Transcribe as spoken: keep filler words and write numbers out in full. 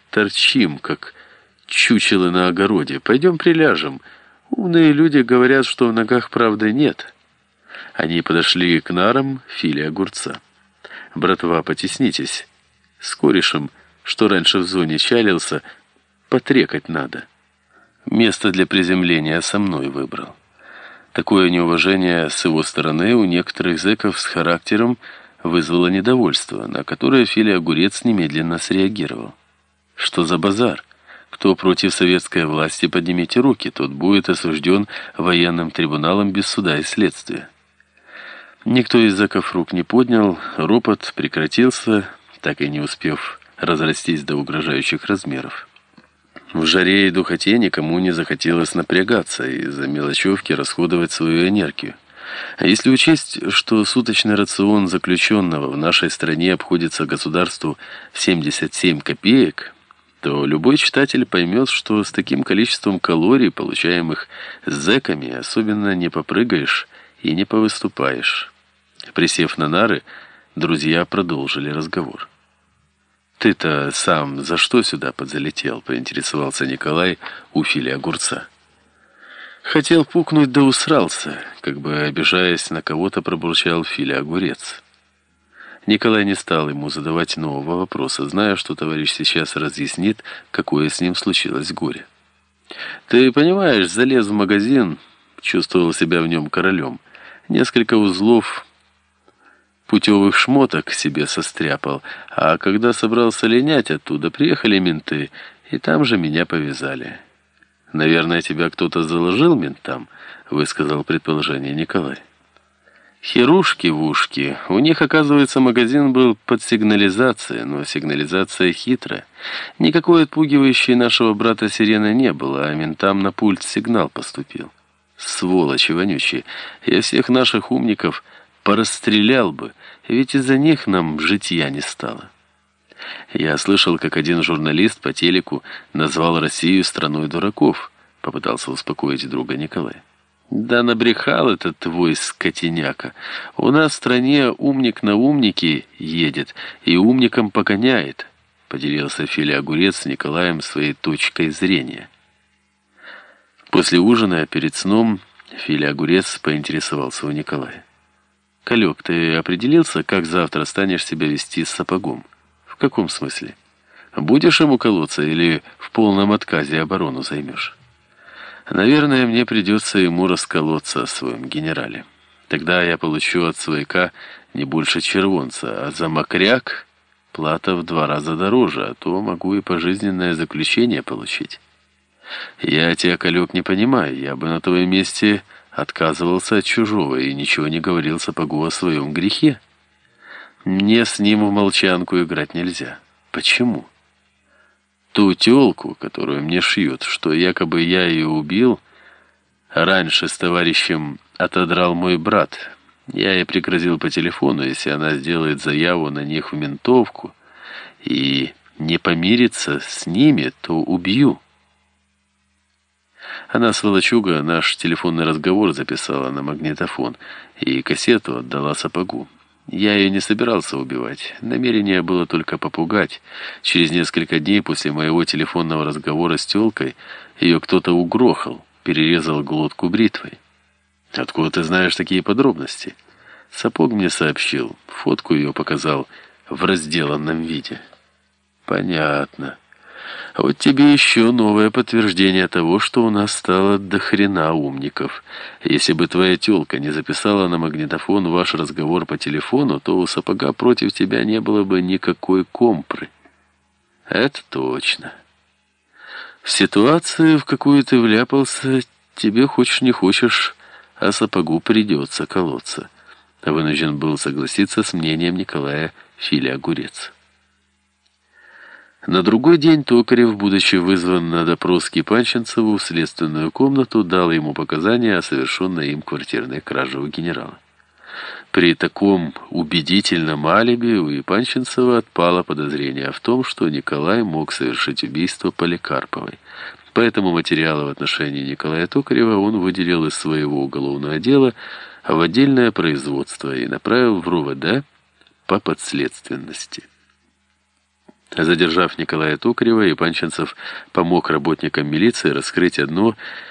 торчим, как чучело на огороде. Пойдем приляжем. Умные люди говорят, что в ногах правды нет». Они подошли к нарам Фили Огурца. «Братва, потеснитесь. С корешем, что раньше в зоне чалился, потрекать надо. Место для приземления со мной выбрал». Такое неуважение с его стороны у некоторых зэков с характером вызвало недовольство, на которое Фили Огурец немедленно среагировал. «Что за базар? Кто против советской власти, поднимите руки, тот будет осужден военным трибуналом без суда и следствия». Никто из зэков рук не поднял, ропот прекратился, так и не успев разрастись до угрожающих размеров. В жаре и духоте никому не захотелось напрягаться и за мелочевки расходовать свою энергию. А если учесть, что суточный рацион заключенного в нашей стране обходится государству в семьдесят семь копеек, то любой читатель поймет, что с таким количеством калорий, получаемых зэками, особенно не попрыгаешь и не повыступаешь. Присев на нары, друзья продолжили разговор. «Ты-то сам за что сюда подзалетел?» — поинтересовался Николай у Фили Огурца. «Хотел пукнуть, да усрался», — как бы обижаясь на кого-то, пробурчал Фили Огурец. Николай не стал ему задавать нового вопроса, зная, что товарищ сейчас разъяснит, какое с ним случилось горе. «Ты понимаешь, залез в магазин, чувствовал себя в нем королем, несколько узлов путевых шмоток себе состряпал, а когда собрался линять оттуда, приехали менты, и там же меня повязали». «Наверное, тебя кто-то заложил ментам?» — высказал предположение Николай. «Херушки в ушки. У них, оказывается, магазин был под сигнализацией, но сигнализация хитрая. Никакой отпугивающей нашего брата сирены не было, а ментам на пульт сигнал поступил. Сволочи вонючие. Я всех наших умников порастрелял бы, ведь из-за них нам житья не стало». «Я слышал, как один журналист по телеку назвал Россию страной дураков», — попытался успокоить друга Николай. «Да набрехал этот твой скотиняка. У нас в стране умник на умнике едет и умником погоняет», — поделился Фили Огурец с Николаем своей точкой зрения. После ужина, перед сном, Фили Огурец поинтересовался у Николая. «Колек, ты определился, как завтра станешь себя вести с Сапогом?» «В каком смысле? Будешь ему колоться или в полном отказе оборону займешь?» «Наверное, мне придется ему расколоться о своем генерале. Тогда я получу от свояка не больше червонца, а за мокряк плата в два раза дороже, а то могу и пожизненное заключение получить». «Я тебя, Колек, не понимаю. Я бы на твоем месте отказывался от чужого и ничего не говорил Сапогу о своем грехе. Мне с ним в молчанку играть нельзя». «Почему?» «Ту тёлку, которую мне шьют, что якобы я ее убил, раньше с товарищем отодрал мой брат. Я ей пригрозил по телефону, если она сделает заяву на них в ментовку и не помирится с ними, то убью». Она, сволочуга, наш телефонный разговор записала на магнитофон и кассету отдала Сапогу. Я ее не собирался убивать. Намерение было только попугать. Через несколько дней после моего телефонного разговора с тёлкой ее кто-то угрохал, перерезал глотку бритвой. «Откуда ты знаешь такие подробности?» Сапог мне сообщил. Фотку ее показал в разделанном виде. «Понятно. А вот тебе еще новое подтверждение того, что у нас стало до хрена умников. Если бы твоя тёлка не записала на магнитофон ваш разговор по телефону, то у Сапога против тебя не было бы никакой компры». «Это точно. В ситуацию, в какую ты вляпался, тебе хочешь не хочешь, а Сапогу придется колоться». Вынужден был согласиться с мнением Николая Фили Огурец. На другой день Токарев, будучи вызван на допрос к Панченцеву в следственную комнату, дал ему показания о совершенной им квартирной краже у генерала. При таком убедительном алиби у Ипанченцева отпало подозрение в том, что Николай мог совершить убийство Поликарповой. Поэтому материалы в отношении Николая Токарева он выделил из своего уголовного дела в отдельное производство и направил в РУВД по подследственности. Задержав Николая Токарева, Ипанченцев помог работникам милиции раскрыть одно